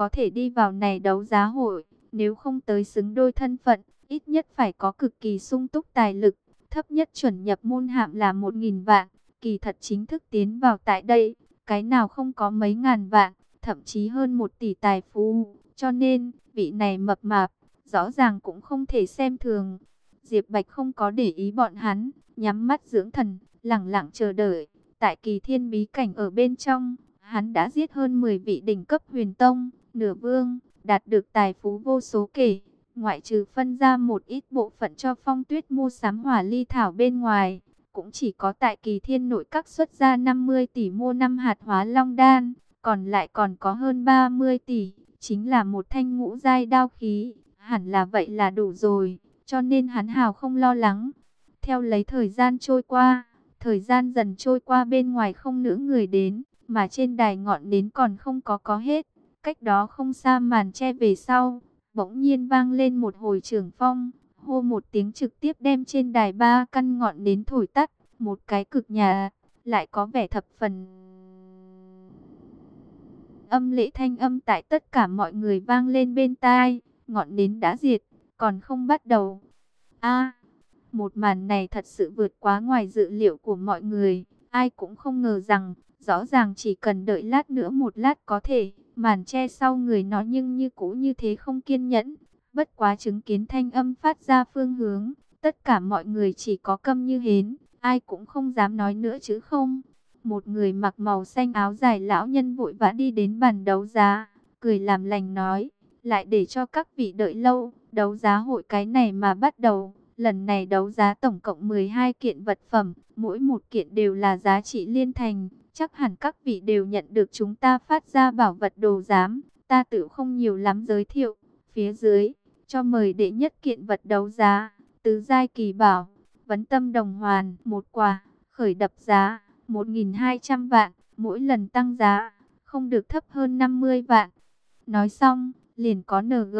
có thể đi vào này đấu giá hội, nếu không tới xứng đôi thân phận, ít nhất phải có cực kỳ sung túc tài lực, thấp nhất chuẩn nhập môn hạng là 1.000 vạn, kỳ thật chính thức tiến vào tại đây, cái nào không có mấy ngàn vạn, thậm chí hơn 1 tỷ tài phú, cho nên, vị này mập mạp, rõ ràng cũng không thể xem thường. Diệp Bạch không có để ý bọn hắn, nhắm mắt dưỡng thần, lẳng lặng chờ đợi. Tại Kỳ Thiên bí cảnh ở bên trong, hắn đã giết hơn 10 vị đỉnh cấp huyền tông, nửa vương, đạt được tài phú vô số kể. Ngoại trừ phân ra một ít bộ phận cho Phong Tuyết mua sắm hỏa ly thảo bên ngoài, cũng chỉ có tại Kỳ Thiên nội các xuất ra 50 tỷ mua 5 hạt hóa long đan, còn lại còn có hơn 30 tỷ, chính là một thanh ngũ giai đao khí, hẳn là vậy là đủ rồi, cho nên hắn hào không lo lắng. Theo lấy thời gian trôi qua, thời gian dần trôi qua bên ngoài không nữa người đến, mà trên đài ngọn nến còn không có hết. Cách đó không xa màn che về sau, bỗng nhiên vang lên một hồi trường phong, hô một tiếng trực tiếp đem trên đài 3 căn ngọn nến thổi tắt, một cái cực nhà, lại có vẻ thập phần âm lễ thanh âm tại tất cả mọi người vang lên bên tai, ngọn nến đã diệt, còn không bắt đầu. A, một màn này thật sự vượt quá ngoài dự liệu của mọi người, ai cũng không ngờ rằng, rõ ràng chỉ cần đợi lát nữa một lát có thể, màn che sau người nó nhưng như cũ như thế không kiên nhẫn, bất quá chứng kiến thanh âm phát ra phương hướng, tất cả mọi người chỉ có câm như hến, ai cũng không dám nói nữa chứ không. Một người mặc màu xanh áo dài lão nhân vội vã đi đến bàn đấu giá, cười làm lành nói, lại để cho các vị đợi lâu, đấu giá hội cái này mà bắt đầu. Lần này đấu giá tổng cộng 12 kiện vật phẩm, mỗi một kiện đều là giá trị liên thành, chắc hẳn các vị đều nhận được chúng ta phát ra bảo vật đồ giám, ta tự không nhiều lắm giới thiệu. Phía dưới, cho mời đệ nhất kiện vật đấu giá, tứ giai kỳ bảo, vấn tâm đồng hoàn, một quả, khởi đập giá 1.200 vạn, mỗi lần tăng giá, không được thấp hơn 50 vạn. Nói xong, liền có NG.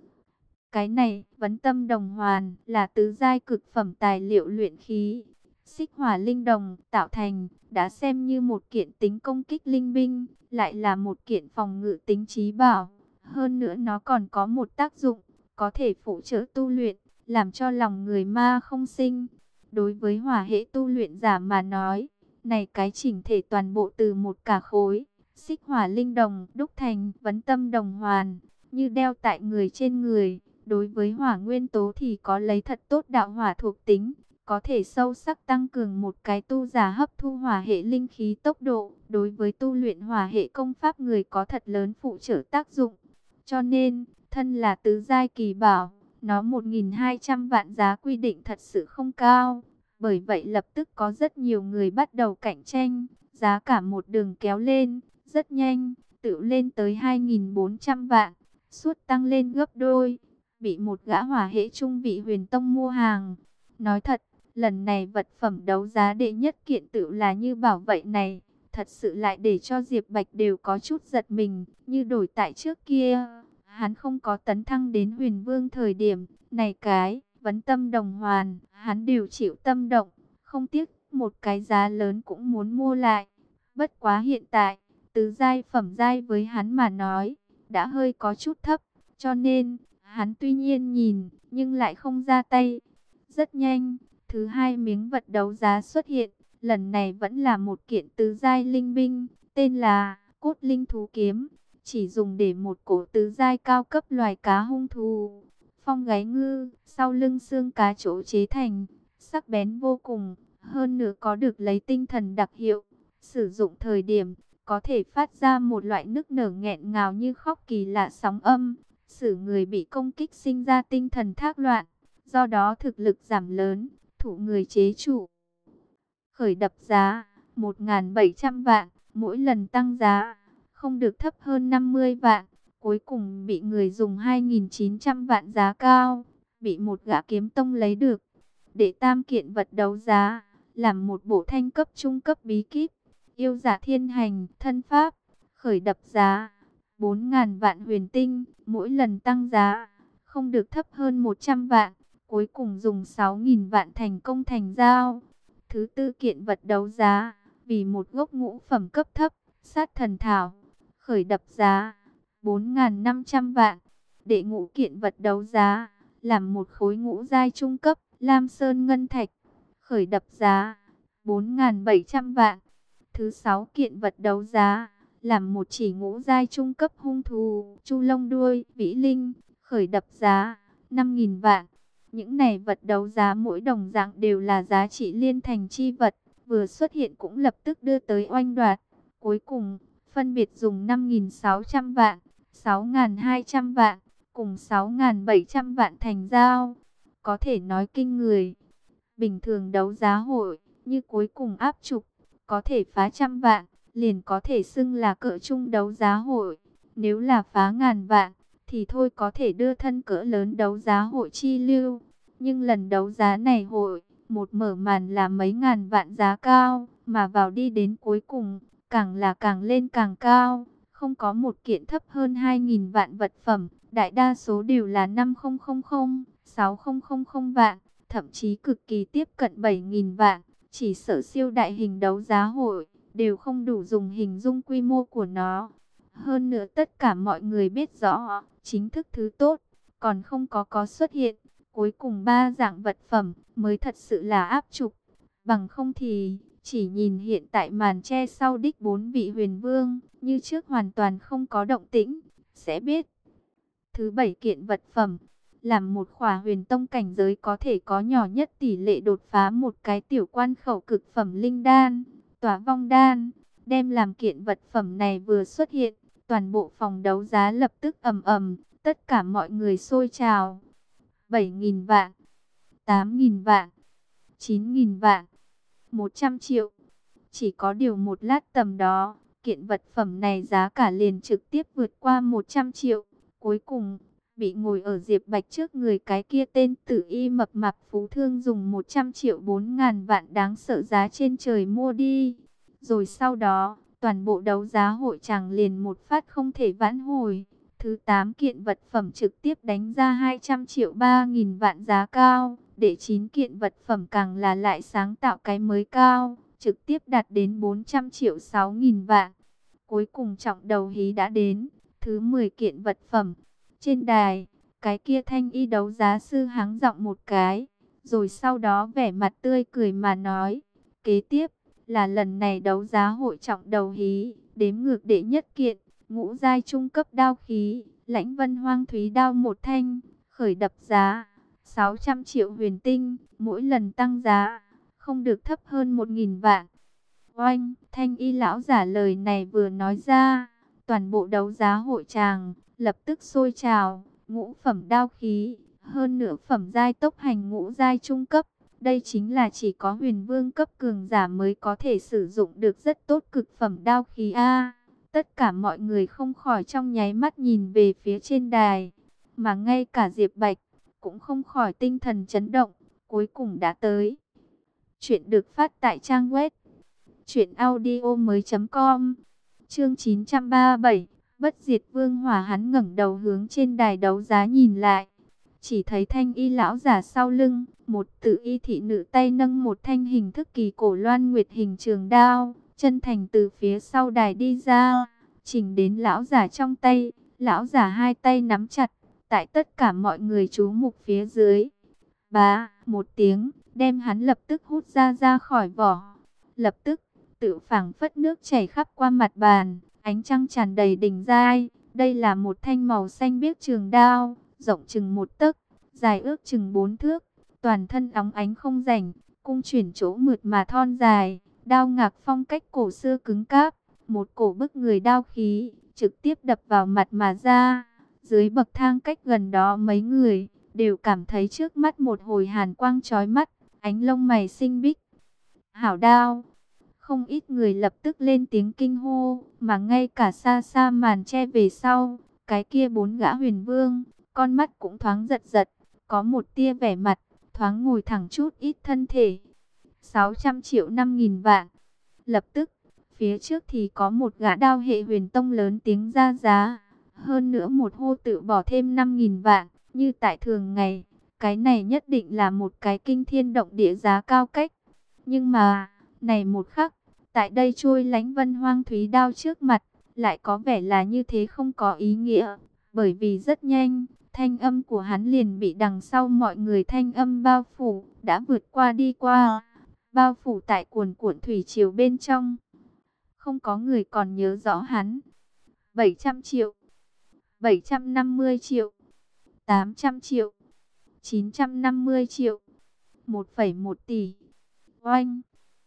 Cái này, vấn tâm đồng hoàn, là tứ giai cực phẩm tài liệu luyện khí. Xích hỏa linh đồng, tạo thành, đã xem như một kiện tính công kích linh binh, lại là một kiện phòng ngự tính trí bảo. Hơn nữa nó còn có một tác dụng, có thể phụ trợ tu luyện, làm cho lòng người ma không sinh. Đối với hỏa hệ tu luyện giả mà nói, này cái chỉnh thể toàn bộ từ một cả khối, xích hỏa linh đồng đúc thành vấn tâm đồng hoàn, như đeo tại người trên người. Đối với hỏa nguyên tố thì có lấy thật tốt đạo hỏa thuộc tính, có thể sâu sắc tăng cường một cái tu giả hấp thu hỏa hệ linh khí tốc độ. Đối với tu luyện hỏa hệ công pháp người có thật lớn phụ trợ tác dụng. Cho nên, thân là tứ giai kỳ bảo, nó 1.200 vạn giá quy định thật sự không cao. Bởi vậy lập tức có rất nhiều người bắt đầu cạnh tranh, giá cả một đường kéo lên, rất nhanh, tự lên tới 2.400 vạn, suốt tăng lên gấp đôi. Bị một gã hỏa hệ trung vị huyền tông mua hàng. Nói thật, lần này vật phẩm đấu giá đệ nhất kiện tự là như bảo vậy này, thật sự lại để cho Diệp Bạch đều có chút giật mình, như đổi tại trước kia. Hắn không có tấn thăng đến huyền vương thời điểm, này cái, vấn tâm đồng hoàn, hắn đều chịu tâm động, không tiếc một cái giá lớn cũng muốn mua lại. Bất quá hiện tại, tứ giai phẩm giai với hắn mà nói, đã hơi có chút thấp, cho nên hắn tuy nhiên nhìn, nhưng lại không ra tay. Rất nhanh, thứ hai miếng vật đấu giá xuất hiện, lần này vẫn là một kiện tứ giai linh binh, tên là Cốt Linh Thú Kiếm, chỉ dùng để một cổ tứ giai cao cấp loài cá hung thú. Phong gáy ngư, sau lưng xương cá chỗ chế thành, sắc bén vô cùng, hơn nữa có được lấy tinh thần đặc hiệu. Sử dụng thời điểm, có thể phát ra một loại nức nở nghẹn ngào như khóc kỳ lạ sóng âm. Sử người bị công kích sinh ra tinh thần thác loạn, do đó thực lực giảm lớn, thủ người chế trụ. Khởi đập giá 1.700 vạn, mỗi lần tăng giá không được thấp hơn 50 vạn, cuối cùng bị người dùng 2.900 vạn giá cao, bị một gã kiếm tông lấy được. Để tam kiện vật đấu giá, làm một bộ thanh cấp trung cấp bí kíp, yêu giả thiên hành, thân pháp, khởi đập giá 4.000 vạn huyền tinh, mỗi lần tăng giá, không được thấp hơn 100 vạn, cuối cùng dùng 6.000 vạn thành công thành giao. Thứ tư kiện vật đấu giá, vì một gốc ngũ phẩm cấp thấp, sát thần thảo, khởi đập giá 4.500 vạn. Đệ ngũ kiện vật đấu giá, làm một khối ngũ giai trung cấp, Lam Sơn Ngân Thạch, khởi đập giá 4.700 vạn. Thứ 6 kiện vật đấu giá, làm một chỉ ngũ giai trung cấp hung thú, Chu Lông Đuôi, Vĩ Linh, khởi đập giá 5.000 vạn. Những này vật đấu giá mỗi đồng dạng đều là giá trị liên thành chi vật, vừa xuất hiện cũng lập tức đưa tới oanh đoạt. Cuối cùng, phân biệt dùng 5.600 vạn, 6.200 vạn, cùng 6.700 vạn thành giao. Có thể nói kinh người. Bình thường đấu giá hội, như cuối cùng áp trục, có thể phá trăm vạn, liền có thể xưng là cỡ trung đấu giá hội. Nếu là phá ngàn vạn, thì thôi có thể đưa thân cỡ lớn đấu giá hội chi lưu. Nhưng lần đấu giá này hội, một mở màn là mấy ngàn vạn giá cao, mà vào đi đến cuối cùng, càng là càng lên càng cao. Không có một kiện thấp hơn 2.000 vạn vật phẩm, đại đa số đều là 5.000, 6.000 vạn, thậm chí cực kỳ tiếp cận 7.000 vạn. Chỉ sợ siêu đại hình đấu giá hội, đều không đủ dùng hình dung quy mô của nó. Hơn nữa tất cả mọi người biết rõ, chính thức thứ tốt, còn không có xuất hiện. Cuối cùng ba dạng vật phẩm mới thật sự là áp trục. Bằng không thì, chỉ nhìn hiện tại màn che sau đích 4 vị huyền vương, như trước hoàn toàn không có động tĩnh, sẽ biết. Thứ 7 kiện vật phẩm, làm một khỏa huyền tông cảnh giới có thể có nhỏ nhất tỷ lệ đột phá một cái tiểu quan khẩu cực phẩm linh đan, Tỏa Vong Đan. Đem làm kiện vật phẩm này vừa xuất hiện, toàn bộ phòng đấu giá lập tức ầm ầm, tất cả mọi người sôi trào. 7.000 vạn, 8.000 vạn, 9.000 vạn, 100 triệu. Chỉ có điều một lát tầm đó, kiện vật phẩm này giá cả liền trực tiếp vượt qua 100 triệu. Cuối cùng, bị ngồi ở Diệp Bạch trước người cái kia tên Tử Y mập mạp phú thương dùng 100 triệu 4.000 vạn đáng sợ giá trên trời mua đi. Rồi sau đó, toàn bộ đấu giá hội chàng liền một phát không thể vãn hồi. Thứ 8 kiện vật phẩm trực tiếp đánh ra 200 triệu 3.000 vạn giá cao. Để 9 kiện vật phẩm càng là lại sáng tạo cái mới cao, trực tiếp đạt đến 400 triệu 6.000 vạn. Cuối cùng trọng đầu hí đã đến, thứ 10 kiện vật phẩm. Trên đài, cái kia thanh y đấu giá sư hắng giọng một cái, rồi sau đó vẻ mặt tươi cười mà nói, kế tiếp là lần này đấu giá hội trọng đầu hí, đếm ngược đệ nhất kiện, ngũ giai trung cấp đao khí, Lãnh Vân Hoang Thúy đao một thanh, khởi đập giá 600 triệu huyền tinh, mỗi lần tăng giá không được thấp hơn 1.000 vạn. Oanh, thanh y lão giả lời này vừa nói ra, toàn bộ đấu giá hội tràng lập tức sôi trào. Ngũ phẩm đao khí, hơn nửa phẩm giai tốc hành ngũ giai trung cấp. Đây chính là chỉ có huyền vương cấp cường giả mới có thể sử dụng được rất tốt cực phẩm đao khí A. Tất cả mọi người không khỏi trong nháy mắt nhìn về phía trên đài, mà ngay cả Diệp Bạch cũng không khỏi tinh thần chấn động. Cuối cùng đã tới. Chuyện được phát tại trang web truyệnaudiomoi.com. Chương 937, Bất Diệt Vương Hỏa. Hắn ngẩng đầu hướng trên đài đấu giá nhìn lại, chỉ thấy thanh y lão giả sau lưng, một tự y thị nữ tay nâng một thanh hình thức kỳ cổ loan nguyệt hình trường đao, chân thành từ phía sau đài đi ra, chỉnh đến lão giả trong tay. Lão giả hai tay nắm chặt, tại tất cả mọi người chú mục phía dưới, bá một tiếng, đem hắn lập tức hút ra khỏi vỏ. Lập tức, tự phảng phất nước chảy khắp qua mặt bàn, ánh trăng tràn đầy đỉnh giai. Đây là một thanh màu xanh biếc trường đao, rộng chừng 1 tấc, dài ước chừng 4 thước, toàn thân óng ánh không rảnh, cung chuyển chỗ mượt mà thon dài, đao ngạc phong cách cổ xưa cứng cáp, một cổ bức người đao khí, trực tiếp đập vào mặt mà ra. Dưới bậc thang cách gần đó mấy người đều cảm thấy trước mắt một hồi hàn quang chói mắt, ánh lông mày xinh bích. Hảo đao! Không ít người lập tức lên tiếng kinh hô, mà ngay cả xa xa màn che về sau, cái kia 4 gã huyền vương, con mắt cũng thoáng giật giật, có một tia vẻ mặt, thoáng ngồi thẳng chút ít thân thể. 600 triệu 5.000 vạn. Lập tức, phía trước thì có một gã đao hệ huyền tông lớn tiếng ra giá, hơn nữa một hô tự bỏ thêm 5.000 vạn, như tại thường ngày, cái này nhất định là một cái kinh thiên động địa giá cao cách. Nhưng mà, này một khắc, tại đây trôi Lãnh Vân Hoang Thúy đao trước mặt, lại có vẻ là như thế không có ý nghĩa, bởi vì rất nhanh, thanh âm của hắn liền bị đằng sau mọi người thanh âm bao phủ, đã vượt qua đi qua, bao phủ tại cuồn cuộn thủy triều bên trong. Không có người còn nhớ rõ hắn. 700 triệu, 750 triệu, 800 triệu, 950 triệu, 1,1 tỷ. Oanh!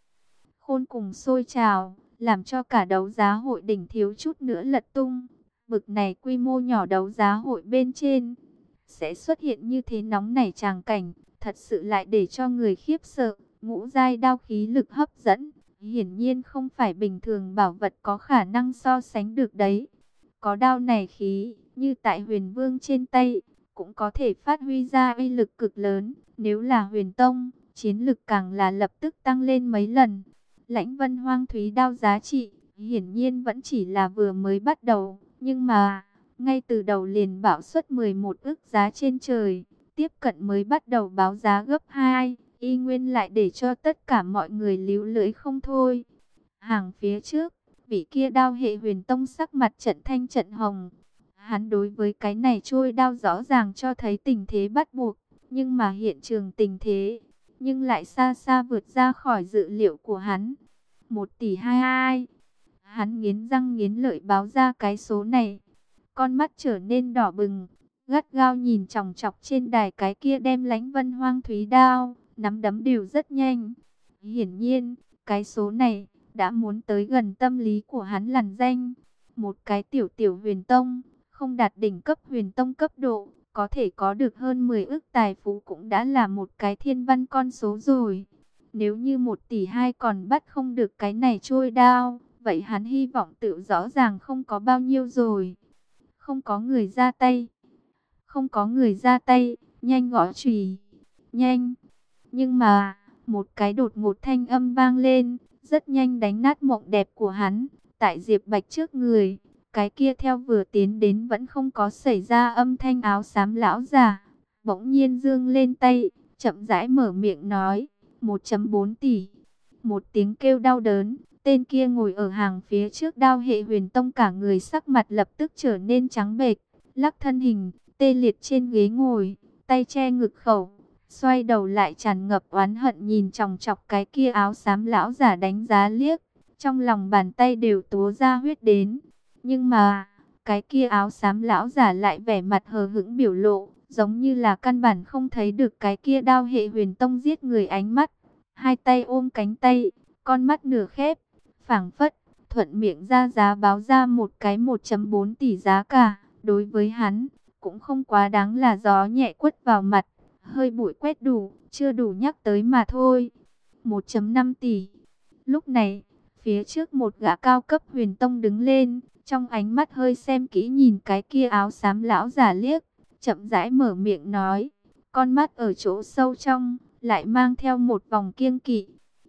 Khôn cùng sôi trào, làm cho cả đấu giá hội đỉnh thiếu chút nữa lật tung. Bực này quy mô nhỏ đấu giá hội bên trên sẽ xuất hiện như thế nóng nảy tràng cảnh, thật sự lại để cho người khiếp sợ. Ngũ giai đao khí lực hấp dẫn, hiển nhiên không phải bình thường bảo vật có khả năng so sánh được đấy. Có đao này khí, như tại Huyền Vương trên tay, cũng có thể phát huy ra uy lực cực lớn. Nếu là Huyền Tông, chiến lực càng là lập tức tăng lên mấy lần. Lãnh Vân Hoang Thúy đao giá trị, hiển nhiên vẫn chỉ là vừa mới bắt đầu, nhưng mà ngay từ đầu liền bảo suất 11 ức giá trên trời, tiếp cận mới bắt đầu báo giá gấp 2, y nguyên lại để cho tất cả mọi người líu lưỡi không thôi. Hàng phía trước, vị kia đao hệ Huyền Tông sắc mặt trận thanh trận hồng. Hắn đối với cái này trôi đao rõ ràng cho thấy tình thế bắt buộc, nhưng mà hiện trường tình thế nhưng lại xa xa vượt ra khỏi dự liệu của hắn. 1 tỷ 22. Hắn nghiến răng nghiến lợi báo ra cái số này. Con mắt trở nên đỏ bừng, gắt gao nhìn chòng chọc trên đài cái kia đem Lãnh Vân Hoang Thúy đao, nắm đấm đều rất nhanh. Hiển nhiên, cái số này đã muốn tới gần tâm lý của hắn lằn danh. Một cái tiểu tiểu Huyền Tông, không đạt đỉnh cấp Huyền Tông cấp độ, có thể có được hơn 10 ức tài phú cũng đã là một cái thiên văn con số rồi. Nếu như 1 tỷ 2 còn bắt không được cái này trôi đao, vậy hắn hy vọng tự rõ ràng không có bao nhiêu rồi. Không có người ra tay. Không có người ra tay, nhanh gõ chùy, nhanh. Nhưng mà, một cái đột ngột thanh âm vang lên, rất nhanh đánh nát mộng đẹp của hắn. Tại Diệp Bạch trước người, cái kia theo vừa tiến đến vẫn không có xảy ra âm thanh áo xám lão già, bỗng nhiên giương lên tay, chậm rãi mở miệng nói, 1,4 tỷ. Một tiếng kêu đau đớn, tên kia ngồi ở hàng phía trước đao hệ Huyền Tông cả người sắc mặt lập tức trở nên trắng bệch, lắc thân hình, tê liệt trên ghế ngồi, tay che ngực khẩu, xoay đầu lại tràn ngập oán hận nhìn chòng chọc cái kia áo xám lão giả đánh giá liếc, trong lòng bàn tay đều túa ra huyết đến. Nhưng mà, cái kia áo xám lão giả lại vẻ mặt hờ hững biểu lộ, giống như là căn bản không thấy được cái kia đao hệ Huyền Tông giết người ánh mắt. Hai tay ôm cánh tay, con mắt nửa khép, phảng phất, thuận miệng ra giá báo ra một cái 1,4 tỷ giá cả. Đối với hắn, cũng không quá đáng là gió nhẹ quất vào mặt, hơi bụi quét đủ, chưa đủ nhắc tới mà thôi. 1,5 tỷ. Lúc này, phía trước một gã cao cấp Huyền Tông đứng lên, trong ánh mắt hơi xem kỹ nhìn cái kia áo xám lão giả liếc, chậm rãi mở miệng nói, con mắt ở chỗ sâu trong lại mang theo một vòng kiêng kỵ.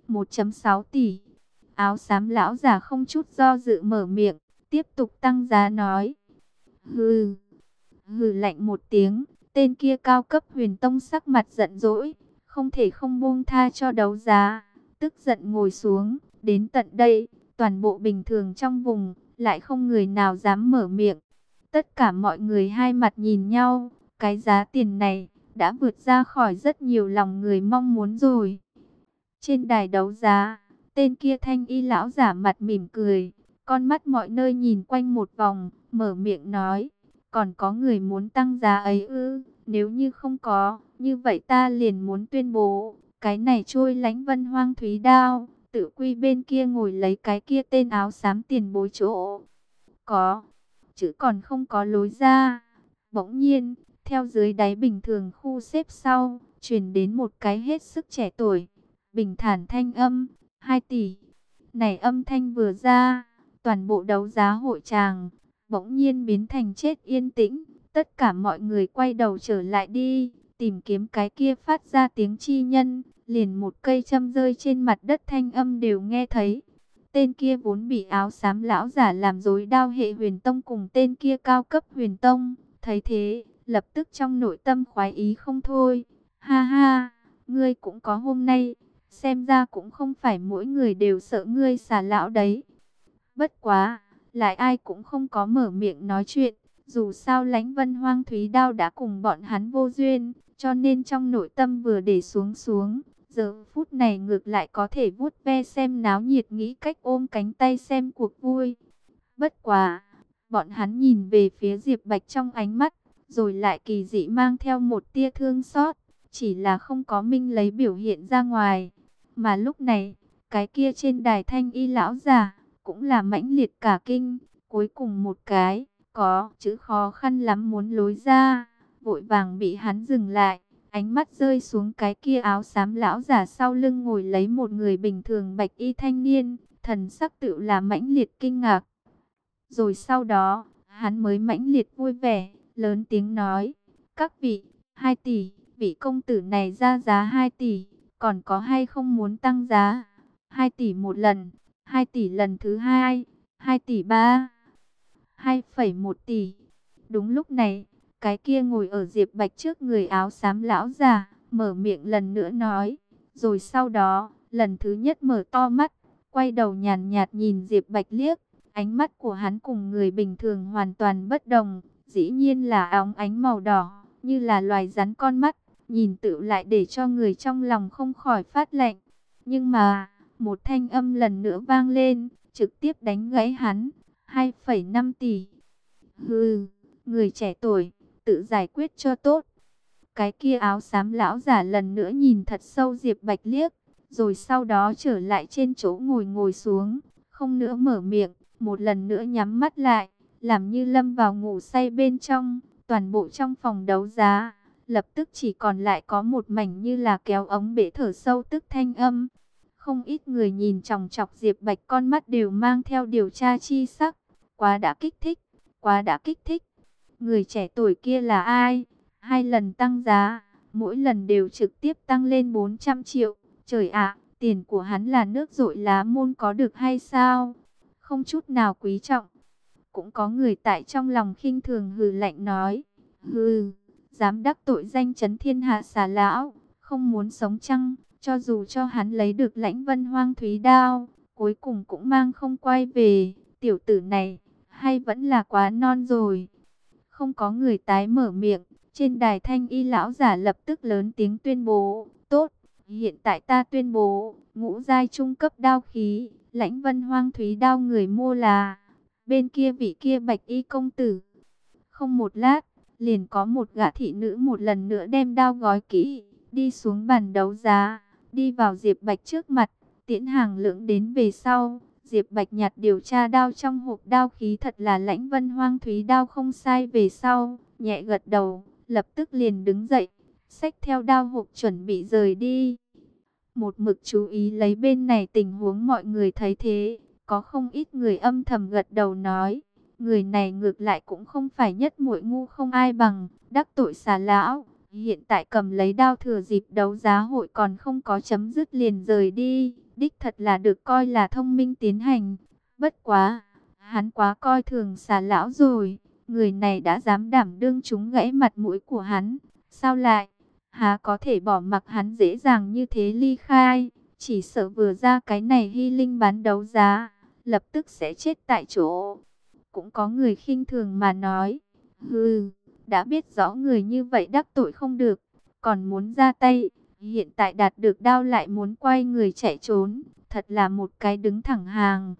1,6 tỷ. Áo xám lão giả không chút do dự mở miệng, tiếp tục tăng giá nói. Hừ, hừ lạnh một tiếng, tên kia cao cấp Huyền Tông sắc mặt giận dỗi, không thể không buông tha cho đấu giá, tức giận ngồi xuống. Đến tận đây, toàn bộ bình thường trong vùng, lại không người nào dám mở miệng. Tất cả mọi người hai mặt nhìn nhau, cái giá tiền này đã vượt ra khỏi rất nhiều lòng người mong muốn rồi. Trên đài đấu giá, tên kia thanh y lão giả mặt mỉm cười, con mắt mọi nơi nhìn quanh một vòng, mở miệng nói, còn có người muốn tăng giá ấy ư? Nếu như không có, như vậy ta liền muốn tuyên bố, cái này trôi Lãnh Vân Hoang Thúy đao, tự quy bên kia ngồi lấy cái kia tên áo xám tiền bối chỗ. Có, chứ còn không có lối ra. Bỗng nhiên, theo dưới đáy bình thường khu xếp sau, truyền đến một cái hết sức trẻ tuổi, bình thản thanh âm, 2 tỷ. Này âm thanh vừa ra, toàn bộ đấu giá hội tràng bỗng nhiên biến thành chết yên tĩnh. Tất cả mọi người quay đầu trở lại đi, tìm kiếm cái kia phát ra tiếng chi nhân, liền một cây châm rơi trên mặt đất thanh âm đều nghe thấy. Tên kia vốn bị áo xám lão giả làm dối đao hệ Huyền Tông cùng tên kia cao cấp Huyền Tông, thấy thế, lập tức trong nội tâm khoái ý không thôi. Ha ha, ngươi cũng có hôm nay, xem ra cũng không phải mỗi người đều sợ ngươi xà lão đấy. Bất quá, lại ai cũng không có mở miệng nói chuyện. Dù sao Lãnh Vân Hoang Thúy Đao đã cùng bọn hắn vô duyên, cho nên trong nội tâm vừa để xuống xuống, giờ phút này ngược lại có thể vuốt ve xem náo nhiệt, nghĩ cách ôm cánh tay xem cuộc vui. Bất quá, bọn hắn nhìn về phía Diệp Bạch trong ánh mắt, rồi lại kỳ dị mang theo một tia thương xót, chỉ là không có minh lấy biểu hiện ra ngoài. Mà lúc này, cái kia trên đài thanh y lão già, cũng là mãnh liệt cả kinh, cuối cùng một cái, có chữ khó khăn lắm muốn lối ra, vội vàng bị hắn dừng lại. Ánh mắt rơi xuống cái kia áo xám lão giả sau lưng ngồi lấy một người bình thường bạch y thanh niên, thần sắc tựu là mãnh liệt kinh ngạc. Rồi sau đó, hắn mới mãnh liệt vui vẻ, lớn tiếng nói, các vị, 2 tỷ, vị công tử này ra giá 2 tỷ, còn có hay không muốn tăng giá? 2 tỷ một lần, 2 tỷ lần thứ hai, 2 tỷ ba, 2,1 tỷ. Đúng lúc này, cái kia ngồi ở Diệp Bạch trước người áo xám lão già, mở miệng lần nữa nói, rồi sau đó, lần thứ nhất mở to mắt, quay đầu nhàn nhạt nhìn Diệp Bạch liếc. Ánh mắt của hắn cùng người bình thường hoàn toàn bất đồng, dĩ nhiên là óng ánh màu đỏ, như là loài rắn con mắt, nhìn tựu lại để cho người trong lòng không khỏi phát lạnh. Nhưng mà, một thanh âm lần nữa vang lên, trực tiếp đánh gãy hắn, 2,5 tỷ. Hừ, người trẻ tuổi, tự giải quyết cho tốt. Cái kia áo xám lão giả lần nữa nhìn thật sâu Diệp Bạch liếc, rồi sau đó trở lại trên chỗ ngồi xuống, không nữa mở miệng. Một lần nữa nhắm mắt lại, làm như lâm vào ngủ say bên trong. Toàn bộ trong phòng đấu giá, lập tức chỉ còn lại có một mảnh như là kéo ống bể thở sâu tức thanh âm. Không ít người nhìn chòng chọc Diệp Bạch, con mắt đều mang theo điều tra chi sắc. Quá đã kích thích, quá đã kích thích. Người trẻ tuổi kia là ai? 2 lần tăng giá, mỗi lần đều trực tiếp tăng lên 400 triệu. Trời ạ, tiền của hắn là nước dội lá môn có được hay sao? Không chút nào quý trọng. Cũng có người tại trong lòng khinh thường hừ lạnh nói, hừ, dám đắc tội danh chấn thiên hạ xà lão, không muốn sống chăng? Cho dù cho hắn lấy được Lãnh Vân Hoang Thúy Đao, cuối cùng cũng mang không quay về. Tiểu tử này, hay vẫn là quá non rồi. Không có người tái mở miệng, trên đài thanh y lão giả lập tức lớn tiếng tuyên bố, tốt, hiện tại ta tuyên bố, ngũ giai trung cấp đao khí, Lãnh Vân Hoang Thúy Đao người mua là bên kia vị kia bạch y công tử. Không một lát, liền có một gã thị nữ một lần nữa đem đao gói kỹ, đi xuống bàn đấu giá, đi vào Diệp Bạch trước mặt, tiễn hàng lưỡng đến về sau. Diệp Bạch nhặt điều tra đao trong hộp đao khí, thật là Lãnh Vân Hoang Thúy Đao không sai, về sau, nhẹ gật đầu, lập tức liền đứng dậy, xách theo đao hộp chuẩn bị rời đi. Một mực chú ý lấy bên này tình huống, mọi người thấy thế, có không ít người âm thầm gật đầu nói, người này ngược lại cũng không phải nhất muội ngu không ai bằng, đắc tội xà lão, hiện tại cầm lấy đao thừa dịp đấu giá hội còn không có chấm dứt liền rời đi, đích thật là được coi là thông minh tiến hành. Bất quá, hắn quá coi thường xà lão rồi, người này đã dám đảm đương trúng gãy mặt mũi của hắn, sao lại há có thể bỏ mặc hắn dễ dàng như thế ly khai, chỉ sợ vừa ra cái này hy linh bán đấu giá, lập tức sẽ chết tại chỗ. Cũng có người khinh thường mà nói, hừ, đã biết rõ người như vậy đắc tội không được, còn muốn ra tay, hiện tại đạt được đao lại muốn quay người chạy trốn, thật là một cái đứng thẳng hàng.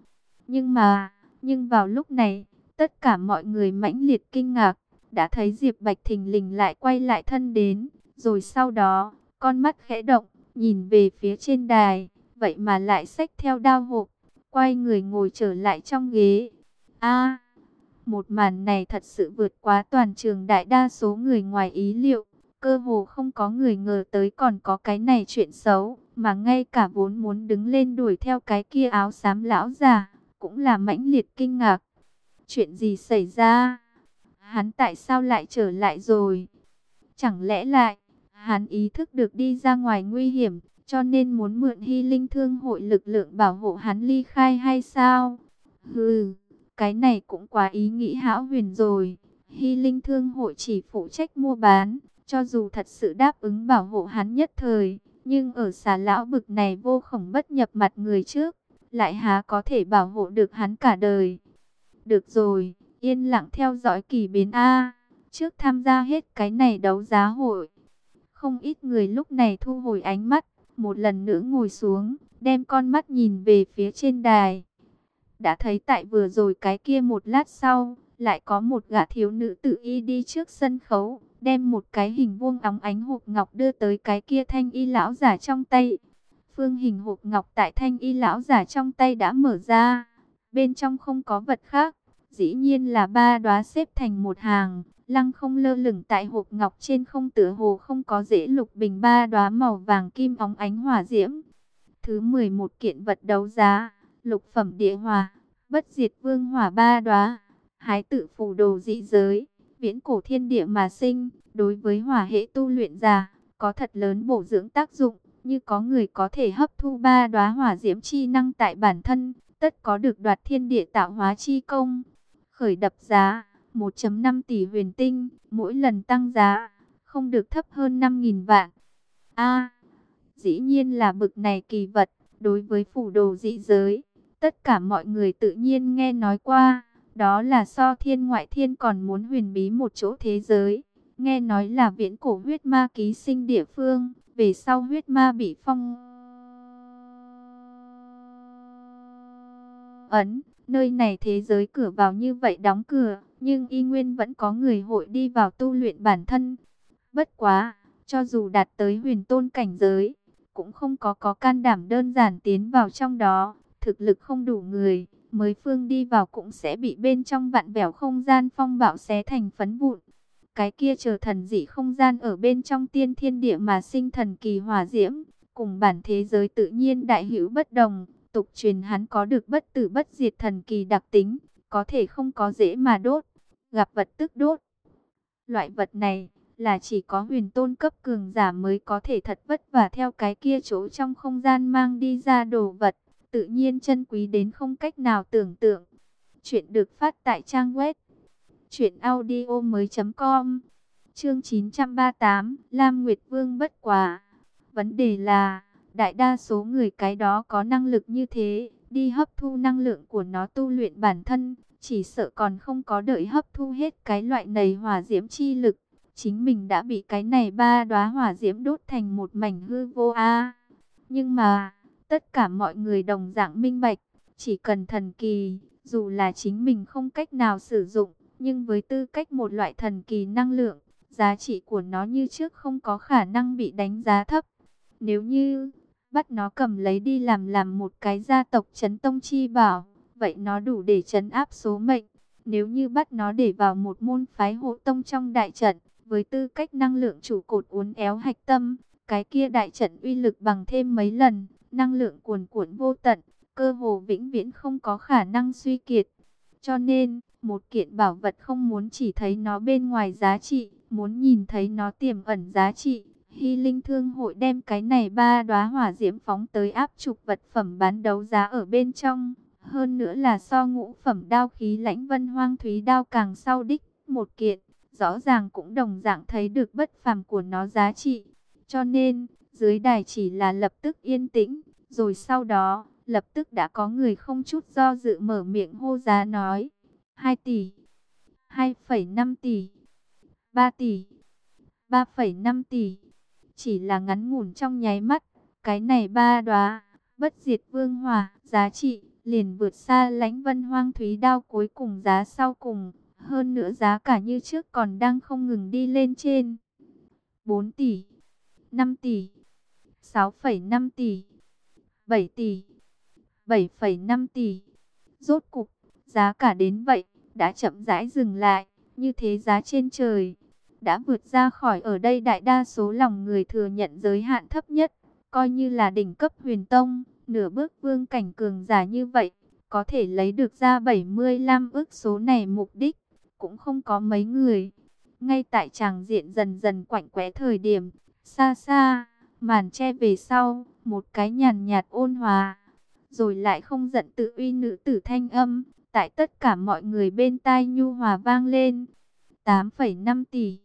Nhưng vào lúc này, tất cả mọi người mãnh liệt kinh ngạc, đã thấy Diệp Bạch thình lình lại quay lại thân đến, rồi sau đó, con mắt khẽ động, nhìn về phía trên đài, vậy mà lại xách theo đao hộp, quay người ngồi trở lại trong ghế. A, một màn này thật sự vượt quá toàn trường đại đa số người ngoài ý liệu, cơ hồ không có người ngờ tới còn có cái này chuyện xấu, mà ngay cả vốn muốn đứng lên đuổi theo cái kia áo xám lão già, cũng là mãnh liệt kinh ngạc. Chuyện gì xảy ra? Hắn tại sao lại trở lại rồi? Chẳng lẽ lại, hắn ý thức được đi ra ngoài nguy hiểm, cho nên muốn mượn Hy Linh Thương hội lực lượng bảo hộ hắn ly khai hay sao? Hừ, cái này cũng quá ý nghĩ hão huyền rồi. Hy Linh Thương hội chỉ phụ trách mua bán, cho dù thật sự đáp ứng bảo hộ hắn nhất thời, nhưng ở xà lão bực này vô khổng bất nhập mặt người trước, lại há có thể bảo hộ được hắn cả đời. Được rồi, yên lặng theo dõi kỳ biến A. Trước tham gia hết cái này đấu giá hội. Không ít người lúc này thu hồi ánh mắt, một lần nữa ngồi xuống, đem con mắt nhìn về phía trên đài. Đã thấy tại vừa rồi cái kia một lát sau, lại có một gã thiếu nữ tự y đi trước sân khấu, đem một cái hình vuông óng ánh hộp ngọc đưa tới cái kia thanh y lão giả trong tay. Phương hình hộp ngọc tại thanh y lão giả trong tay đã mở ra, bên trong không có vật khác, dĩ nhiên là 3 đóa xếp thành một hàng, lăng không lơ lửng tại hộp ngọc trên không, tựa hồ không có rễ lục bình 3 đóa màu vàng kim óng ánh hỏa diễm. Thứ 11 kiện vật đấu giá, lục phẩm địa hỏa, bất diệt vương hỏa 3 đóa, hái tự phù đồ dị giới, viễn cổ thiên địa mà sinh, đối với hỏa hệ tu luyện giả, có thật lớn bổ dưỡng tác dụng, như có người có thể hấp thu 3 đóa hỏa diễm chi năng tại bản thân, tất có được đoạt thiên địa tạo hóa chi công. Khởi đập giá 1,5 tỷ huyền tinh, mỗi lần tăng giá không được thấp hơn 5.000 vạn. Dĩ nhiên là bực này kỳ vật, đối với phù đồ dị giới, tất cả mọi người tự nhiên nghe nói qua, đó là so thiên ngoại thiên còn muốn huyền bí một chỗ thế giới. Nghe nói là viễn cổ huyết ma ký sinh địa phương, về sau huyết ma bị phong ấn, nơi này thế giới cửa vào như vậy đóng cửa, nhưng y nguyên vẫn có người hội đi vào tu luyện bản thân. Bất quá, cho dù đạt tới huyền tôn cảnh giới, cũng không có can đảm đơn giản tiến vào trong đó, thực lực không đủ người, mới phương đi vào cũng sẽ bị bên trong vạn vẹo không gian phong bạo xé thành phấn vụn. Cái kia chờ thần dị không gian ở bên trong tiên thiên địa mà sinh thần kỳ hỏa diễm, cùng bản thế giới tự nhiên đại hữu bất đồng, tục truyền hắn có được bất tử bất diệt thần kỳ đặc tính, có thể không có dễ mà đốt, gặp vật tức đốt. Loại vật này là chỉ có huyền tôn cấp cường giả mới có thể thật vất vả theo cái kia chỗ trong không gian mang đi ra đồ vật, tự nhiên chân quý đến không cách nào tưởng tượng. Chuyện được phát tại trang web truyệnaudiomoi.com. Chương 938, Lam Nguyệt Vương bất quá. Vấn đề là, đại đa số người cái đó có năng lực như thế, đi hấp thu năng lượng của nó tu luyện bản thân, chỉ sợ còn không có đợi hấp thu hết cái loại này hỏa diễm chi lực, chính mình đã bị cái này 3 đóa hỏa diễm đốt thành một mảnh hư vô a. Nhưng mà, tất cả mọi người đồng dạng minh bạch, chỉ cần thần kỳ, dù là chính mình không cách nào sử dụng, nhưng với tư cách một loại thần kỳ năng lượng, giá trị của nó như trước không có khả năng bị đánh giá thấp. Nếu như bắt nó cầm lấy đi làm một cái gia tộc trấn tông chi bảo, vậy nó đủ để trấn áp số mệnh. Nếu như bắt nó để vào một môn phái hộ tông trong đại trận, với tư cách năng lượng trụ cột uốn éo hạch tâm, cái kia đại trận uy lực bằng thêm mấy lần, năng lượng cuồn cuộn vô tận, cơ hồ vĩnh viễn không có khả năng suy kiệt. Cho nên, một kiện bảo vật không muốn chỉ thấy nó bên ngoài giá trị, muốn nhìn thấy nó tiềm ẩn giá trị. Hy Linh Thương hội đem cái này 3 đóa hỏa diễm phóng tới áp trục vật phẩm bán đấu giá ở bên trong. Hơn nữa là so ngũ phẩm đao khí Lãnh Vân Hoang Thúy đao càng sau đích một kiện, rõ ràng cũng đồng dạng thấy được bất phàm của nó giá trị. Cho nên, dưới đài chỉ là lập tức yên tĩnh, rồi sau đó, lập tức đã có người không chút do dự mở miệng hô giá nói: 2 tỷ, 2,5 tỷ, 3 tỷ, 3,5 tỷ. Chỉ là ngắn ngủn trong nháy mắt, cái này 3 đóa bất diệt vương hỏa giá trị liền vượt xa Lãnh Vân Hoang Thúy đao cuối cùng giá sau cùng. Hơn nữa giá cả như trước còn đang không ngừng đi lên trên. 4 tỷ, 5 tỷ, 6,5 tỷ, 7 tỷ, 7,5 tỷ. Rốt cục, giá cả đến vậy, đã chậm rãi dừng lại, như thế giá trên trời đã vượt ra khỏi ở đây đại đa số lòng người thừa nhận giới hạn thấp nhất, coi như là đỉnh cấp huyền tông, nửa bước vương cảnh cường giả như vậy, có thể lấy được ra 75 ức số này mục đích, cũng không có mấy người. Ngay tại tràng diện dần dần quạnh quẽ thời điểm, xa xa, màn che về sau, một cái nhàn nhạt ôn hòa, rồi lại không giận tự uy nữ tử thanh âm, tại tất cả mọi người bên tai nhu hòa vang lên. 8,5 tỷ.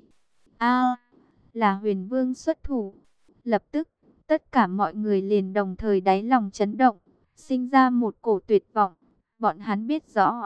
Là Huyền Vương xuất thủ. Lập tức, tất cả mọi người liền đồng thời đáy lòng chấn động, sinh ra một cổ tuyệt vọng. Bọn hắn biết rõ,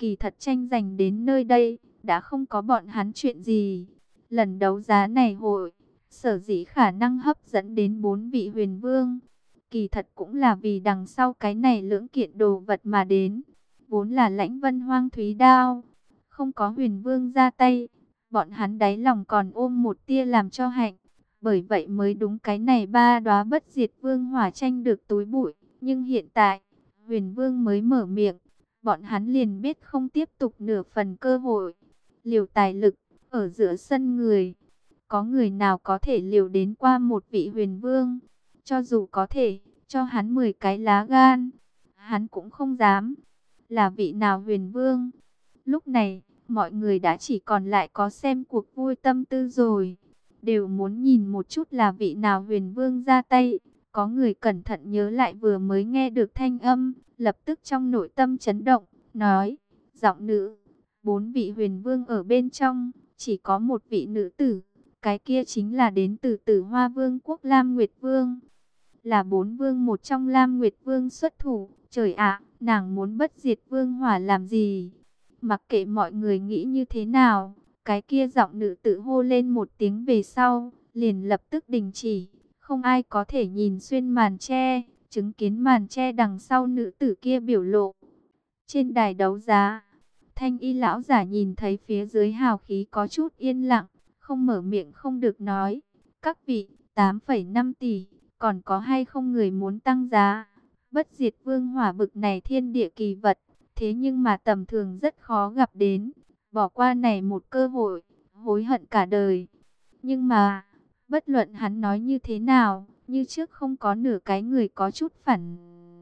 Kỳ thật tranh giành đến nơi đây, đã không có bọn hắn chuyện gì. Lần đấu giá này hội, sở dĩ khả năng hấp dẫn đến 4 vị huyền vương. Kỳ thật cũng là vì đằng sau cái này lưỡng kiện đồ vật mà đến. Vốn là Lãnh Vân Hoang Thúy Đao, không có huyền vương ra tay, bọn hắn đáy lòng còn ôm một tia làm cho hạnh. Bởi vậy mới đúng cái này ba đóa bất diệt vương hỏa tranh được túi bụi. Nhưng hiện tại, huyền vương mới mở miệng, bọn hắn liền biết không tiếp tục nửa phần cơ hội. Liều tài lực, ở giữa sân người, có người nào có thể liều đến qua một vị huyền vương? Cho dù có thể, cho hắn 10 cái lá gan, hắn cũng không dám. Là vị nào huyền vương? Lúc này, mọi người đã chỉ còn lại có xem cuộc vui tâm tư rồi. Đều muốn nhìn một chút là vị nào huyền vương ra tay. Có người cẩn thận nhớ lại vừa mới nghe được thanh âm, lập tức trong nội tâm chấn động, nói, giọng nữ, 4 vị huyền vương ở bên trong, chỉ có một vị nữ tử, cái kia chính là đến từ Tử Hoa Vương quốc Lam Nguyệt Vương. Là 4 vương một trong Lam Nguyệt Vương xuất thủ, trời ạ, nàng muốn bất diệt vương hỏa làm gì? Mặc kệ mọi người nghĩ như thế nào, cái kia giọng nữ tự hô lên một tiếng về sau, liền lập tức đình chỉ. Không ai có thể nhìn xuyên màn che, chứng kiến màn che đằng sau nữ tử kia biểu lộ. Trên đài đấu giá, Thanh Y lão giả nhìn thấy phía dưới hào khí có chút yên lặng, không mở miệng không được nói. Các vị, 8,5 tỷ, còn có hay không người muốn tăng giá? Bất diệt vương hỏa bực này thiên địa kỳ vật, thế nhưng mà tầm thường rất khó gặp đến. Bỏ qua này một cơ hội, hối hận cả đời. Nhưng mà, bất luận hắn nói như thế nào, như trước không có nửa cái người có chút phản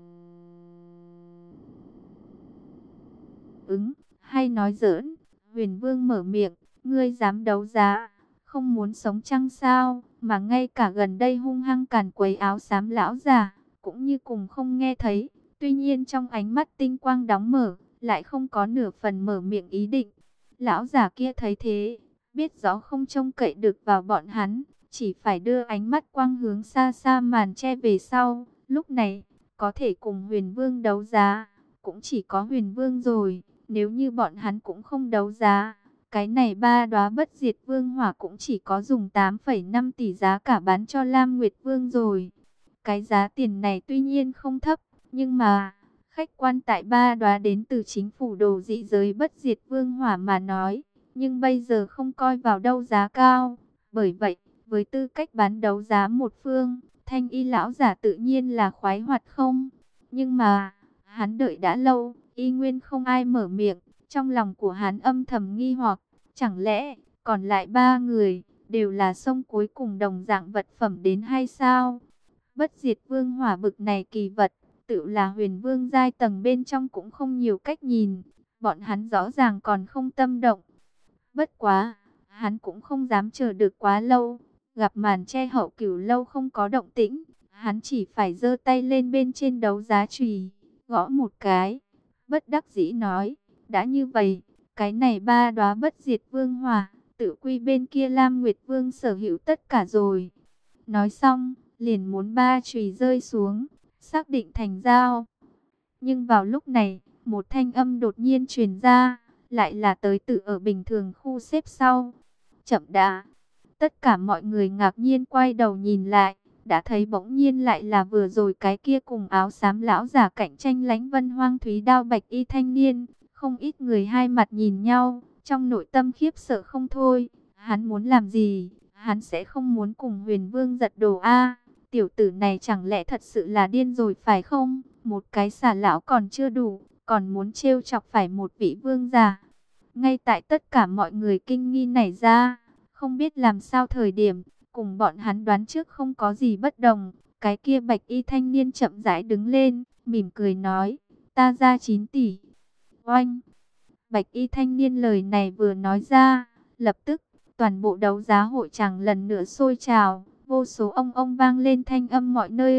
ứng, hay nói giỡn. Huyền Vương mở miệng, ngươi dám đấu giá, không muốn sống chăng sao, mà ngay cả gần đây hung hăng càn quấy áo xám lão già, cũng như cùng không nghe thấy. Tuy nhiên trong ánh mắt tinh quang đóng mở, lại không có nửa phần mở miệng ý định. Lão già kia thấy thế, biết rõ không trông cậy được vào bọn hắn, chỉ phải đưa ánh mắt quang hướng xa xa màn che về sau. Lúc này, có thể cùng Huyền Vương đấu giá, cũng chỉ có Huyền Vương rồi. Nếu như bọn hắn cũng không đấu giá, cái này ba đóa bất diệt vương hỏa cũng chỉ có dùng 8,5 tỷ giá cả bán cho Lam Nguyệt Vương rồi. Cái giá tiền này tuy nhiên không thấp, nhưng mà khách quan tại ba đóa đến từ chính phủ đồ dị giới bất diệt vương hỏa mà nói, nhưng bây giờ không coi vào đâu giá cao. Bởi vậy, với tư cách bán đấu giá một phương, Thanh Y lão giả tự nhiên là khoái hoạt không. Nhưng mà, hắn đợi đã lâu, y nguyên không ai mở miệng. Trong lòng của hắn âm thầm nghi hoặc, chẳng lẽ còn lại 3 người đều là sông cuối cùng đồng dạng vật phẩm đến hay sao? Bất diệt vương hỏa bực này kỳ vật, tự là huyền vương giai tầng bên trong cũng không nhiều cách nhìn. Bọn hắn rõ ràng còn không tâm động. Bất quá, hắn cũng không dám chờ được quá lâu. Gặp màn che hậu cửu lâu không có động tĩnh, hắn chỉ phải giơ tay lên bên trên đấu giá chùy, gõ một cái. Bất đắc dĩ nói, đã như vậy, cái này ba đóa bất diệt vương hỏa, tự quy bên kia Lam Nguyệt Vương sở hữu tất cả rồi. Nói xong, liền muốn ba chùy rơi xuống, xác định thành giao. Nhưng vào lúc này, một thanh âm đột nhiên truyền ra, lại là tới từ ở bình thường khu xếp sau. Chậm đã, tất cả mọi người ngạc nhiên quay đầu nhìn lại, đã thấy bỗng nhiên lại là vừa rồi cái kia cùng áo xám lão giả cạnh tranh Lãnh Vân Hoang Thúy Đao bạch y thanh niên. Không ít người hai mặt nhìn nhau, trong nội tâm khiếp sợ không thôi. Hắn muốn làm gì? Hắn sẽ không muốn cùng Huyền Vương giật đồ a? Tiểu tử này chẳng lẽ thật sự là điên rồi phải không? Một cái xà lão còn chưa đủ, còn muốn trêu chọc phải một vị vương giả. Ngay tại tất cả mọi người kinh nghi nảy ra, không biết làm sao thời điểm, cùng bọn hắn đoán trước không có gì bất đồng. Cái kia bạch y thanh niên chậm rãi đứng lên, mỉm cười nói, ta ra 9 tỷ. Oanh! Bạch y thanh niên lời này vừa nói ra, lập tức, toàn bộ đấu giá hội chẳng lần nữa sôi trào, vô số ông vang lên thanh âm mọi nơi.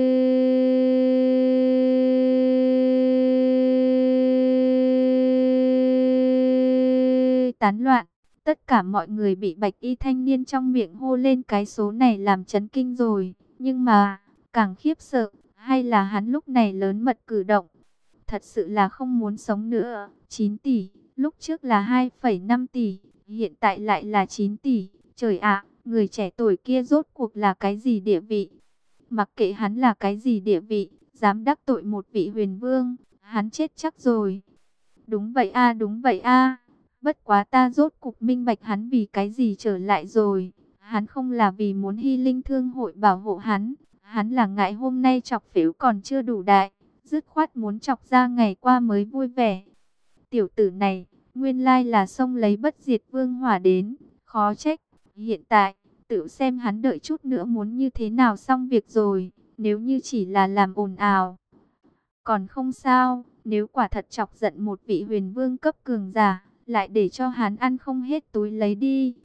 Tán loạn, tất cả mọi người bị bạch y thanh niên trong miệng hô lên cái số này làm chấn kinh rồi. Nhưng mà, càng khiếp sợ, hay là hắn lúc này lớn mật cử động. Thật sự là không muốn sống nữa, 9 tỷ. Lúc trước là 2,5 tỷ, hiện tại lại là 9 tỷ. Trời ạ, người trẻ tuổi kia rốt cuộc là cái gì địa vị? Mặc kệ hắn là cái gì địa vị, dám đắc tội một vị huyền vương, hắn chết chắc rồi. Đúng vậy a, đúng vậy a. Bất quá ta rốt cục minh bạch hắn vì cái gì trở lại rồi. Hắn không là vì muốn Hy Linh Thương hội bảo hộ hắn. Hắn là ngại hôm nay chọc phếu còn chưa đủ đại. Dứt khoát muốn chọc ra ngày qua mới vui vẻ. Tiểu tử này, nguyên lai là xông lấy bất diệt vương hỏa đến. Khó trách. Hiện tại, tự xem hắn đợi chút nữa muốn như thế nào xong việc rồi. Nếu như chỉ là làm ồn ào, còn không sao. Nếu quả thật chọc giận một vị huyền vương cấp cường giả, lại để cho hắn ăn không hết túi lấy đi.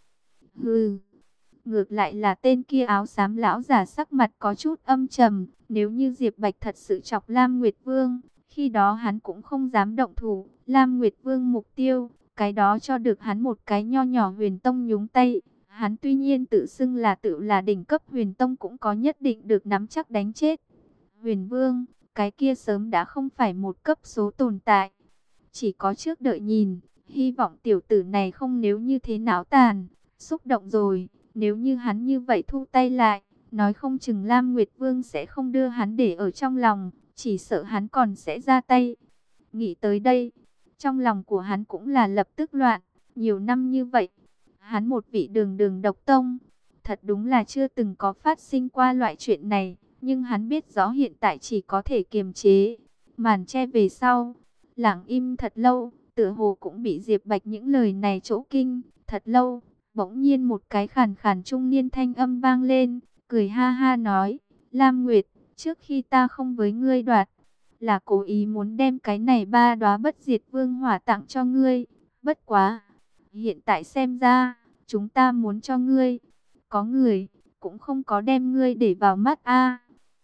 Hừ. Ngược lại là tên kia áo xám lão giả sắc mặt có chút âm trầm. Nếu như Diệp Bạch thật sự chọc Lam Nguyệt Vương, khi đó hắn cũng không dám động thủ. Lam Nguyệt Vương mục tiêu, cái đó cho được hắn một cái nho nhỏ huyền tông nhúng tay. Hắn tuy nhiên tự xưng là tự là đỉnh cấp huyền tông, cũng có nhất định được nắm chắc đánh chết huyền vương. Cái kia sớm đã không phải một cấp số tồn tại. Chỉ có trước đợi nhìn, hy vọng tiểu tử này không nếu như thế náo tàn, xúc động rồi. Nếu như hắn như vậy thu tay lại, nói không chừng Lam Nguyệt Vương sẽ không đưa hắn để ở trong lòng, chỉ sợ hắn còn sẽ ra tay. Nghĩ tới đây, trong lòng của hắn cũng là lập tức loạn. Nhiều năm như vậy, hắn một vị đường đường độc tông, thật đúng là chưa từng có phát sinh qua loại chuyện này. Nhưng hắn biết rõ hiện tại chỉ có thể kiềm chế. Màn che về sau, lặng im thật lâu, tựa hồ cũng bị Diệp Bạch những lời này chỗ kinh. Thật lâu, bỗng nhiên một cái khàn khàn trung niên thanh âm vang lên, cười ha ha nói: Lam Nguyệt, trước khi ta không với ngươi đoạt, là cố ý muốn đem cái này 3 đóa bất diệt vương hỏa tặng cho ngươi. Bất quá, hiện tại xem ra, chúng ta muốn cho ngươi, có người cũng không có đem ngươi để vào mắt a.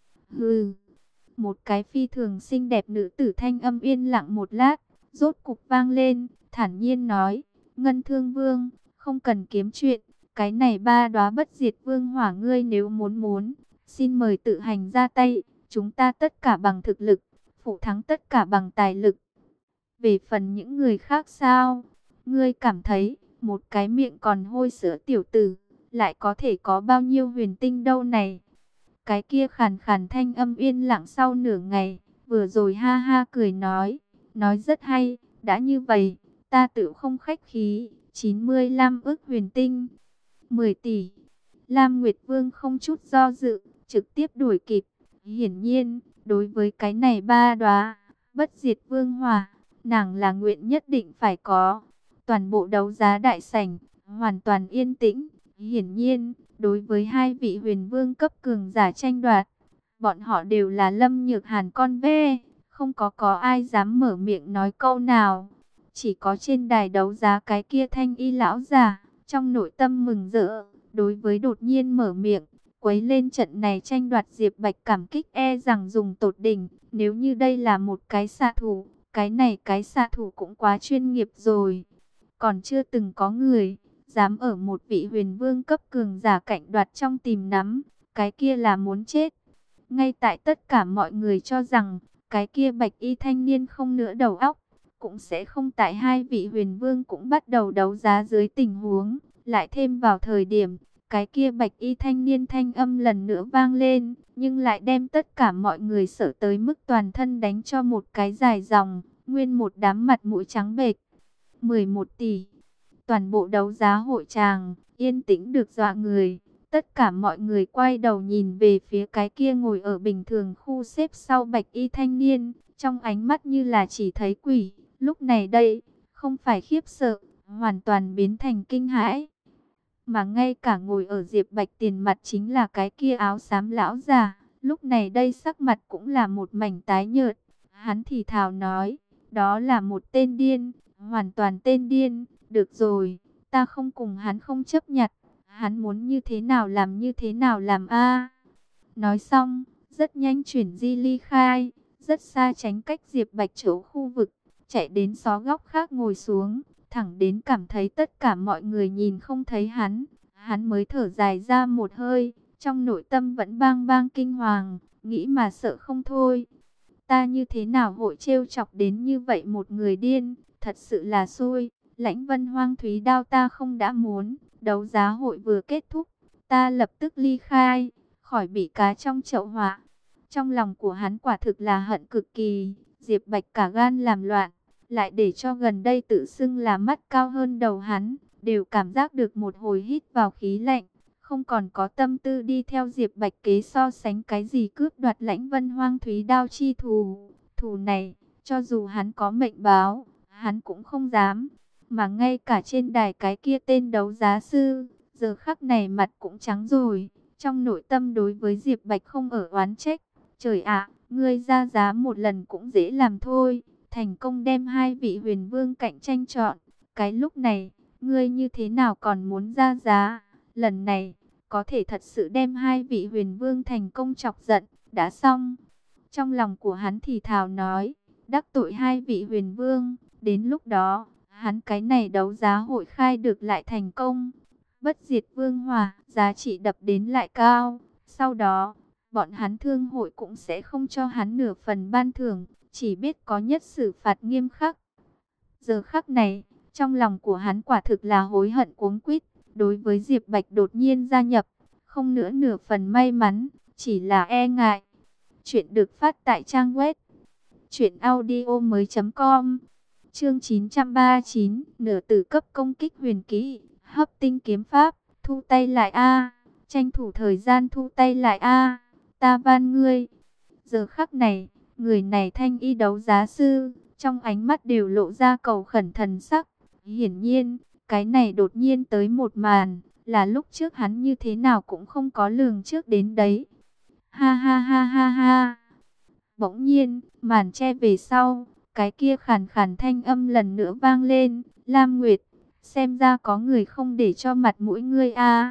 Hừ. Một cái phi thường xinh đẹp nữ tử thanh âm yên lặng một lát, rốt cục vang lên, thản nhiên nói: Ngân Thương Vương, không cần kiếm chuyện, cái này 3 đóa bất diệt vương hỏa ngươi nếu muốn, xin mời tự hành ra tay, chúng ta tất cả bằng thực lực, phụ thắng tất cả bằng tài lực. Về phần những người khác sao, ngươi cảm thấy, một cái miệng còn hôi sữa tiểu tử, lại có thể có bao nhiêu huyền tinh đâu này? Cái kia khàn khàn thanh âm yên lặng sau nửa ngày, vừa rồi ha ha cười nói rất hay, đã như vậy, ta tự không khách khí, 95 ức huyền tinh, 10 tỷ. Lam Nguyệt Vương không chút do dự, trực tiếp đuổi kịp. Hiển nhiên, đối với cái này 3 đóa bất diệt vương hỏa, nàng là nguyện nhất định phải có. Toàn bộ đấu giá đại sảnh hoàn toàn yên tĩnh. Hiển nhiên, đối với hai vị huyền vương cấp cường giả tranh đoạt, bọn họ đều là Lâm Nhược Hàn con ve, không có ai dám mở miệng nói câu nào. Chỉ có trên đài đấu giá cái kia thanh y lão giả, trong nội tâm mừng rỡ, đối với đột nhiên mở miệng, quấy lên trận này tranh đoạt Diệp Bạch cảm kích rằng dùng tột đỉnh. Nếu như đây là một cái xạ thủ, cái xạ thủ cũng quá chuyên nghiệp rồi. Còn chưa từng có người dám ở một vị huyền vương cấp cường giả cạnh đoạt trong tìm nắm, cái kia là muốn chết. Ngay tại tất cả mọi người cho rằng cái kia bạch y thanh niên không nữa đầu óc, cũng sẽ không tại hai vị huyền vương cũng bắt đầu đấu giá dưới tình huống, lại thêm vào thời điểm cái kia bạch y thanh niên thanh âm lần nữa vang lên, nhưng lại đem tất cả mọi người sợ tới mức toàn thân đánh cho một cái dài dòng, nguyên một đám mặt mũi trắng bệch. 11 tỷ. Toàn bộ đấu giá hội tràng yên tĩnh được dọa người. Tất cả mọi người quay đầu nhìn về phía cái kia ngồi ở bình thường khu xếp sau bạch y thanh niên, trong ánh mắt như là chỉ thấy quỷ. Lúc này đây, không phải khiếp sợ, hoàn toàn biến thành kinh hãi. Mà ngay cả ngồi ở Diệp Bạch tiền mặt chính là cái kia áo xám lão già, lúc này đây sắc mặt cũng là một mảnh tái nhợt. Hắn thì thào nói, đó là một tên điên, hoàn toàn tên điên. Được rồi, ta không cùng hắn không chấp nhận, hắn muốn như thế nào làm a. Nói xong, rất nhanh chuyển di ly khai, rất xa tránh cách Diệp Bạch chỗ khu vực, chạy đến xó góc khác ngồi xuống, thẳng đến cảm thấy tất cả mọi người nhìn không thấy hắn mới thở dài ra một hơi, trong nội tâm vẫn bang bang kinh hoàng, nghĩ mà sợ không thôi. Ta như thế nào hội trêu chọc đến như vậy một người điên, thật sự là xui. Lãnh Vân Hoang Thúy Đao ta không đã muốn, đấu giá hội vừa kết thúc, ta lập tức ly khai, khỏi bị cá trong chậu họa. Trong lòng của hắn quả thực là hận cực kỳ, Diệp Bạch cả gan làm loạn, lại để cho gần đây tự xưng là mắt cao hơn đầu hắn, đều cảm giác được một hồi hít vào khí lạnh, không còn có tâm tư đi theo Diệp Bạch kế so sánh cái gì cướp đoạt Lãnh Vân Hoang Thúy Đao chi thù. Thù này, cho dù hắn có mệnh báo, hắn cũng không dám. Mà ngay cả trên đài cái kia tên đấu giá sư, giờ khắc này mặt cũng trắng rồi. Trong nội tâm đối với Diệp Bạch không ở oán trách. Trời ạ, ngươi ra giá một lần cũng dễ làm thôi. Thành công đem hai vị huyền vương cạnh tranh chọn. Cái lúc này, ngươi như thế nào còn muốn ra giá? Lần này, có thể thật sự đem hai vị huyền vương thành công chọc giận. Đã xong. Trong lòng của hắn thì thào nói, đắc tội hai vị huyền vương. Đến lúc đó, hắn cái này đấu giá hội khai được lại thành công. Bất diệt vương hỏa, giá trị đập đến lại cao. Sau đó, bọn hắn thương hội cũng sẽ không cho hắn nửa phần ban thưởng, chỉ biết có nhất xử phạt nghiêm khắc. Giờ khắc này, trong lòng của hắn quả thực là hối hận cuống quýt. Đối với Diệp Bạch đột nhiên gia nhập, không nữa nửa phần may mắn, chỉ là e ngại. Chuyện được phát tại trang web truyệnaudiomoi.com. Chương 939, nửa tử cấp công kích huyền kỹ, hấp tinh kiếm pháp, thu tay lại a, tranh thủ thời gian thu tay lại a, ta van ngươi. Giờ khắc này, người này thanh y đấu giá sư, trong ánh mắt đều lộ ra cầu khẩn thần sắc. Hiển nhiên, cái này đột nhiên tới một màn, là lúc trước hắn như thế nào cũng không có lường trước đến đấy. Ha ha ha ha ha. Bỗng nhiên, màn che về sau, cái kia khàn khàn thanh âm lần nữa vang lên. Lam Nguyệt, xem ra có người không để cho mặt mũi ngươi a.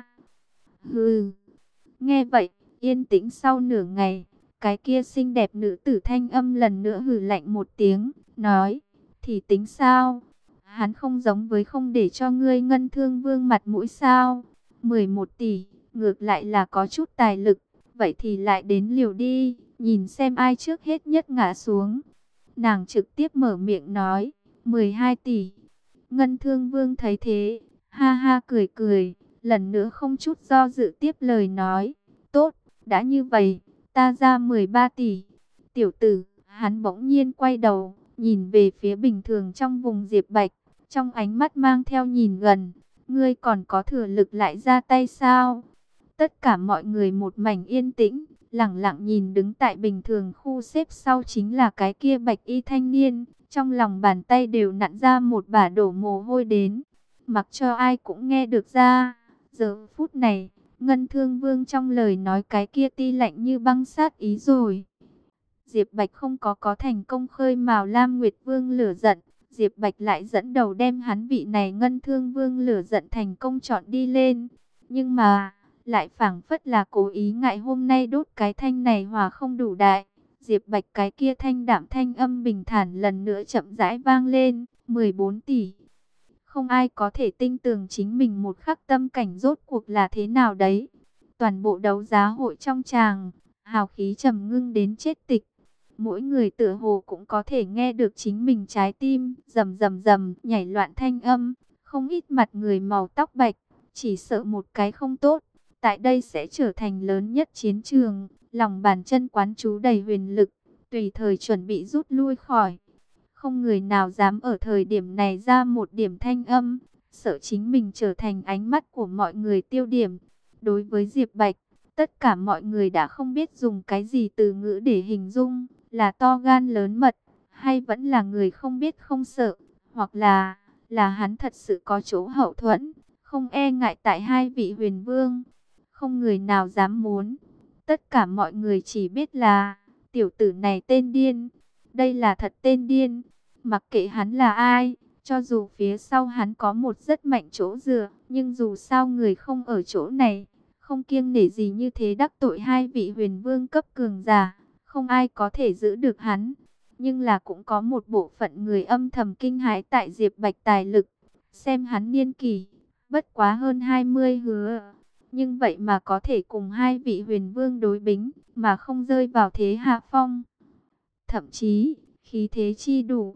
Hừ. Nghe vậy, yên tĩnh sau nửa ngày, cái kia xinh đẹp nữ tử thanh âm lần nữa hừ lạnh một tiếng, nói, thì tính sao? Hắn không giống với không để cho ngươi Ngân Thương Vương mặt mũi sao? 11 tỷ, ngược lại là có chút tài lực, vậy thì lại đến liều đi, nhìn xem ai trước hết nhất ngã xuống. Nàng trực tiếp mở miệng nói, 12 tỷ. Ngân Thương Vương thấy thế, ha ha cười cười, lần nữa không chút do dự tiếp lời nói, tốt, đã như vậy, ta ra 13 tỷ. Tiểu tử, hắn bỗng nhiên quay đầu, nhìn về phía bình thường trong vùng Diệp Bạch, trong ánh mắt mang theo nhìn gần, ngươi còn có thừa lực lại ra tay sao? Tất cả mọi người một mảnh yên tĩnh, lặng lặng nhìn đứng tại bình thường khu xếp sau chính là cái kia bạch y thanh niên, trong lòng bàn tay đều nặn ra một bả đổ mồ hôi đến, mặc cho ai cũng nghe được ra. Giờ phút này, Ngân Thương Vương trong lời nói cái kia ti lạnh như băng sát ý rồi. Diệp Bạch không có thành công khơi mào Lam Nguyệt Vương lửa giận, Diệp Bạch lại dẫn đầu đem hắn vị này Ngân Thương Vương lửa giận thành công chọn đi lên. Nhưng mà, lại phảng phất là cố ý ngại hôm nay đốt cái thanh này hòa không đủ đại. Diệp Bạch cái kia thanh đạm thanh âm bình thản lần nữa chậm rãi vang lên, 14 tỷ. Không ai có thể tin tưởng chính mình một khắc tâm cảnh rốt cuộc là thế nào đấy. Toàn bộ đấu giá hội trong tràng, hào khí trầm ngưng đến chết tịch. Mỗi người tựa hồ cũng có thể nghe được chính mình trái tim rầm rầm rầm nhảy loạn thanh âm. Không ít mặt người màu tóc bạch, chỉ sợ một cái không tốt, tại đây sẽ trở thành lớn nhất chiến trường. Lòng bàn chân quán chú đầy huyền lực, tùy thời chuẩn bị rút lui khỏi. Không người nào dám ở thời điểm này ra một điểm thanh âm, sợ chính mình trở thành ánh mắt của mọi người tiêu điểm. Đối với Diệp Bạch, tất cả mọi người đã không biết dùng cái gì từ ngữ để hình dung, là to gan lớn mật, hay vẫn là người không biết không sợ, hoặc là hắn thật sự có chỗ hậu thuẫn, không e ngại tại hai vị huyền vương. Không người nào dám muốn. Tất cả mọi người chỉ biết là tiểu tử này tên điên. Đây là thật tên điên. Mặc kệ hắn là ai, cho dù phía sau hắn có một rất mạnh chỗ dựa, nhưng dù sao người không ở chỗ này, không kiêng nể gì như thế đắc tội hai vị huyền vương cấp cường giả, không ai có thể giữ được hắn. Nhưng là cũng có một bộ phận người âm thầm kinh hãi tại Diệp Bạch tài lực, xem hắn niên kỷ bất quá hơn 20 hứa, nhưng vậy mà có thể cùng hai vị huyền vương đối bính, mà không rơi vào thế hạ phong. Thậm chí, khí thế chi đủ,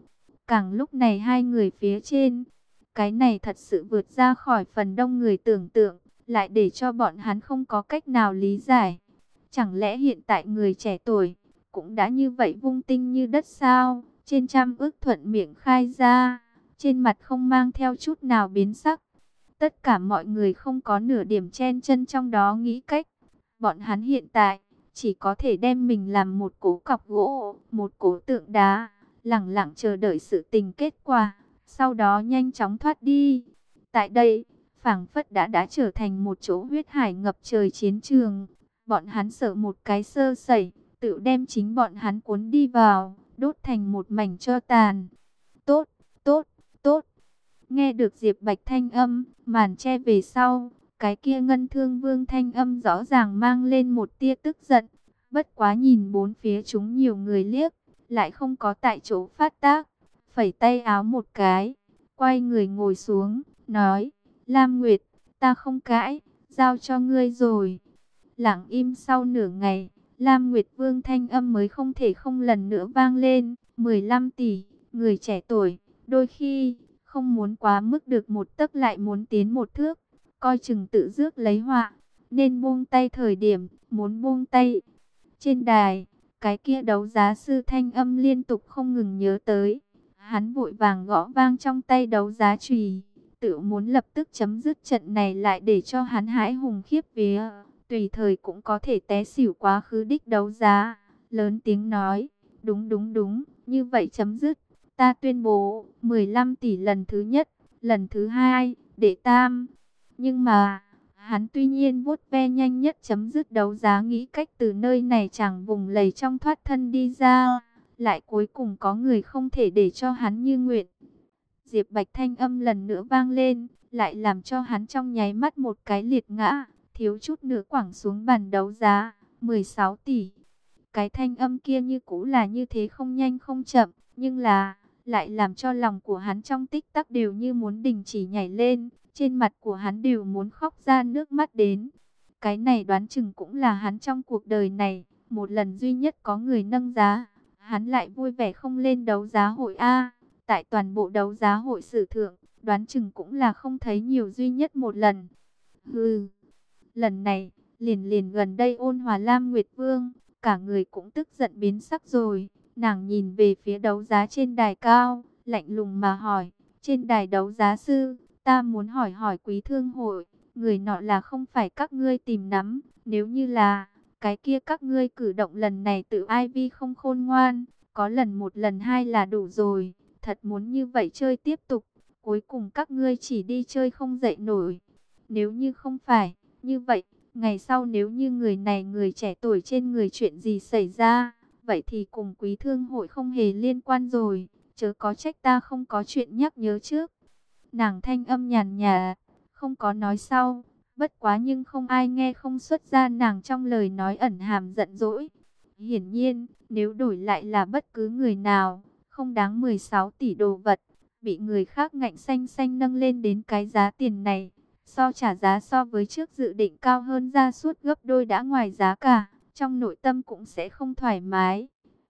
Càng lúc này hai người phía trên, cái này thật sự vượt ra khỏi phần đông người tưởng tượng, lại để cho bọn hắn không có cách nào lý giải. Chẳng lẽ hiện tại người trẻ tuổi cũng đã như vậy vung tinh như đất sao? Trên trăm ước thuận miệng khai ra, trên mặt không mang theo chút nào biến sắc. Tất cả mọi người không có nửa điểm chen chân trong đó nghĩ cách. Bọn hắn hiện tại chỉ có thể đem mình làm một cố cọc gỗ, một cố tượng đá, lẳng lặng chờ đợi sự tình kết quả, sau đó nhanh chóng thoát đi. Tại đây, phảng phất đã trở thành một chỗ huyết hải ngập trời chiến trường. Bọn hắn sợ một cái sơ sẩy, tự đem chính bọn hắn cuốn đi vào, đốt thành một mảnh tro tàn. Tốt, tốt, tốt. Nghe được Diệp Bạch thanh âm, màn che về sau, cái kia Ngân Thương Vương thanh âm rõ ràng mang lên một tia tức giận. Bất quá nhìn bốn phía chúng nhiều người liếc, lại không có tại chỗ phát tác. Phẩy tay áo một cái, quay người ngồi xuống, nói, Lam Nguyệt, ta không cãi, giao cho ngươi rồi. Lặng im sau nửa ngày, Lam Nguyệt Vương thanh âm mới không thể không lần nữa vang lên, 15 tỷ, người trẻ tuổi, đôi khi không muốn quá mức được một tấc lại muốn tiến một thước, coi chừng tự rước lấy họa, nên buông tay thời điểm muốn buông tay. Trên đài, cái kia đấu giá sư thanh âm liên tục không ngừng nhớ tới, hắn vội vàng gõ vang trong tay đấu giá chùy, tự muốn lập tức chấm dứt trận này lại để cho hắn hãi hùng khiếp vía, tùy thời cũng có thể té xỉu quá khứ đích đấu giá. Lớn tiếng nói, đúng đúng đúng, như vậy chấm dứt. Ta tuyên bố 15 tỷ lần thứ nhất, lần thứ hai, đệ tam. Nhưng mà, hắn tuy nhiên vuốt ve nhanh nhất chấm dứt đấu giá, nghĩ cách từ nơi này chẳng vùng lầy trong thoát thân đi ra. Lại cuối cùng có người không thể để cho hắn như nguyện. Diệp Bạch thanh âm lần nữa vang lên, lại làm cho hắn trong nháy mắt một cái liệt ngã, thiếu chút nữa quẳng xuống bàn đấu giá, 16 tỷ. Cái thanh âm kia như cũ là như thế, không nhanh không chậm, nhưng là lại làm cho lòng của hắn trong tích tắc đều như muốn đình chỉ nhảy lên, trên mặt của hắn đều muốn khóc ra nước mắt đến. Cái này đoán chừng cũng là hắn trong cuộc đời này một lần duy nhất có người nâng giá, hắn lại vui vẻ không lên đấu giá hội a. Tại toàn bộ đấu giá hội sử thượng, đoán chừng cũng là không thấy nhiều, duy nhất một lần. Hừ, lần này liền liền gần đây Ôn Hòa Lam Nguyệt Vương, cả người cũng tức giận biến sắc rồi. Nàng nhìn về phía đấu giá trên đài cao, lạnh lùng mà hỏi, trên đài đấu giá sư, ta muốn hỏi hỏi Quý Thương hội, người nọ là không phải các ngươi tìm nắm, nếu như là, cái kia các ngươi cử động lần này tự ai vi không khôn ngoan, có lần một lần hai là đủ rồi, thật muốn như vậy chơi tiếp tục, cuối cùng các ngươi chỉ đi chơi không dậy nổi. Nếu như không phải, như vậy, ngày sau nếu như người này người trẻ tuổi trên người chuyện gì xảy ra, vậy thì cùng Quý Thương hội không hề liên quan rồi, chớ có trách ta không có chuyện nhắc nhớ trước. Nàng thanh âm nhàn nhạt, không có nói sau, bất quá nhưng không ai nghe không xuất ra nàng trong lời nói ẩn hàm giận dỗi. Hiển nhiên, nếu đổi lại là bất cứ người nào, không đáng 16 tỷ đồ vật, bị người khác ngạnh xanh xanh nâng lên đến cái giá tiền này, trả giá so với trước dự định cao hơn ra suốt gấp đôi đã ngoài giá cả, trong nội tâm cũng sẽ không thoải mái.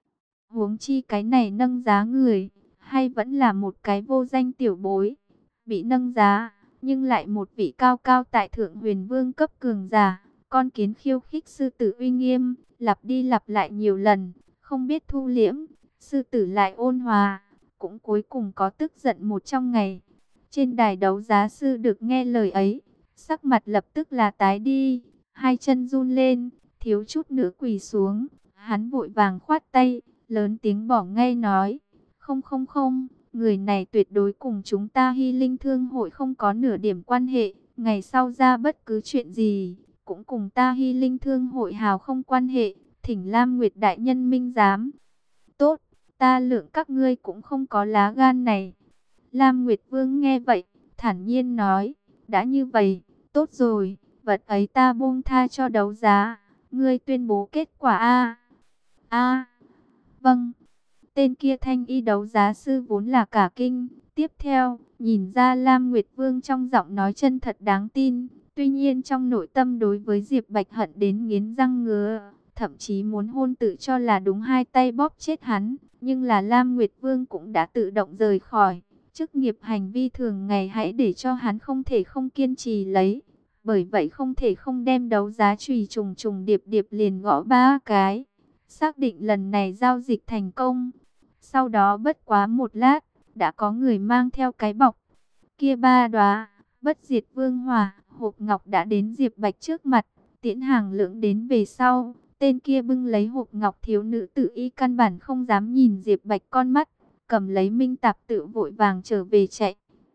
Huống chi cái này nâng giá người, hay vẫn là một cái vô danh tiểu bối, bị nâng giá, nhưng lại một vị cao cao tại thượng huyền vương cấp cường giả, con kiến khiêu khích sư tử uy nghiêm, lặp đi lặp lại nhiều lần, không biết thu liễm, sư tử lại ôn hòa, cũng cuối cùng có tức giận một trong ngày. Trên đài đấu giá sư được nghe lời ấy, sắc mặt lập tức là tái đi, hai chân run lên, thiếu chút nữa quỳ xuống, hắn vội vàng khoát tay, lớn tiếng bỏ ngay nói, không không không, người này tuyệt đối cùng chúng ta Hy Linh Thương hội không có nửa điểm quan hệ, ngày sau ra bất cứ chuyện gì, cũng cùng ta Hy Linh Thương hội hào không quan hệ, thỉnh Lam Nguyệt đại nhân minh giám. Tốt, ta lượng các ngươi cũng không có lá gan này. Lam Nguyệt Vương nghe vậy, thản nhiên nói, đã như vậy, tốt rồi, vật ấy ta buông tha cho đấu giá, ngươi tuyên bố kết quả a. A, vâng. Tên kia thanh y đấu giá sư vốn là cả kinh, tiếp theo, nhìn ra Lam Nguyệt Vương trong giọng nói chân thật đáng tin, tuy nhiên trong nội tâm đối với Diệp Bạch hận đến nghiến răng ngứa, thậm chí muốn hôn tự cho là đúng, hai tay bóp chết hắn. Nhưng là Lam Nguyệt Vương cũng đã tự động rời khỏi. Chức nghiệp hành vi thường ngày hãy để cho hắn không thể không kiên trì lấy. Bởi vậy không thể không đem đấu giá chùy trùng trùng điệp điệp liền gõ 3 cái. Xác định lần này giao dịch thành công. Sau đó bất quá một lát, đã có người mang theo cái bọc. Kia 3 đóa bất diệt vương hỏa, hộp ngọc đã đến Diệp Bạch trước mặt. Tiễn Hàng Lưỡng đến về sau, tên kia bưng lấy hộp ngọc, thiếu nữ tự y căn bản không dám nhìn Diệp Bạch con mắt, cầm lấy minh tạp tự vội vàng trở về chạy.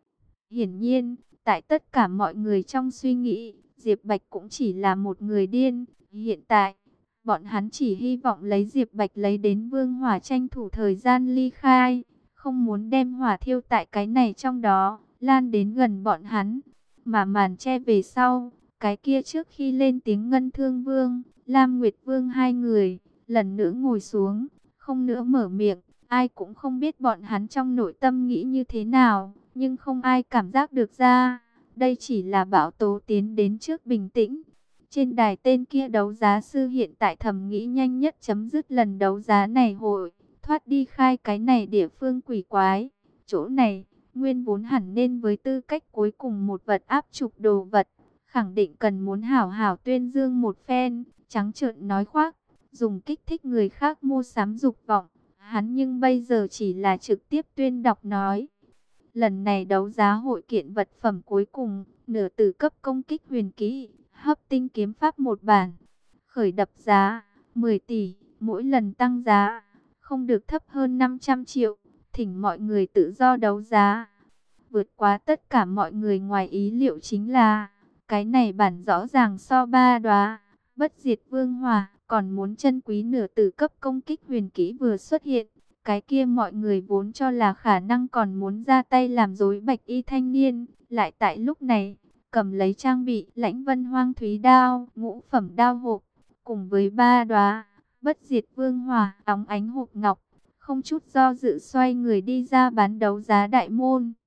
Hiển nhiên, tại tất cả mọi người trong suy nghĩ, Diệp Bạch cũng chỉ là một người điên. Hiện tại, bọn hắn chỉ hy vọng lấy Diệp Bạch lấy đến vương hỏa, tranh thủ thời gian ly khai, không muốn đem hỏa thiêu tại cái này trong đó, lan đến gần bọn hắn. Mà màn che về sau, cái kia trước khi lên tiếng Ngân Thương Vương, Lam Nguyệt Vương hai người, lần nữa ngồi xuống, không nữa mở miệng. Ai cũng không biết bọn hắn trong nội tâm nghĩ như thế nào, nhưng không ai cảm giác được ra. Đây chỉ là bão tố tiến đến trước bình tĩnh. Trên đài tên kia đấu giá sư hiện tại thầm nghĩ nhanh nhất chấm dứt lần đấu giá này hội, thoát đi khai cái này địa phương quỷ quái. Chỗ này, nguyên vốn hẳn nên với tư cách cuối cùng một vật áp trục đồ vật, khẳng định cần muốn hảo hảo tuyên dương một phen, trắng trợn nói khoác, dùng kích thích người khác mua sắm dục vọng. Hắn nhưng bây giờ chỉ là trực tiếp tuyên đọc nói. Lần này đấu giá hội kiện vật phẩm cuối cùng, nửa tử cấp công kích huyền kỹ, hấp tinh kiếm pháp một bản. Khởi đập giá, 10 tỷ, mỗi lần tăng giá, không được thấp hơn 500 triệu, thỉnh mọi người tự do đấu giá. Vượt quá tất cả mọi người ngoài ý liệu chính là, cái này bản rõ ràng so 3 đóa bất diệt vương hỏa, còn muốn chân quý nửa tử cấp công kích huyền kỹ vừa xuất hiện. Cái kia mọi người vốn cho là khả năng còn muốn ra tay làm rối bạch y thanh niên, lại tại lúc này, cầm lấy trang bị Lãnh Vân Hoang Thúy Đao, ngũ phẩm đao hộp, cùng với 3 đóa bất diệt vương hỏa, óng ánh hộp ngọc, không chút do dự xoay người đi ra bán đấu giá đại môn.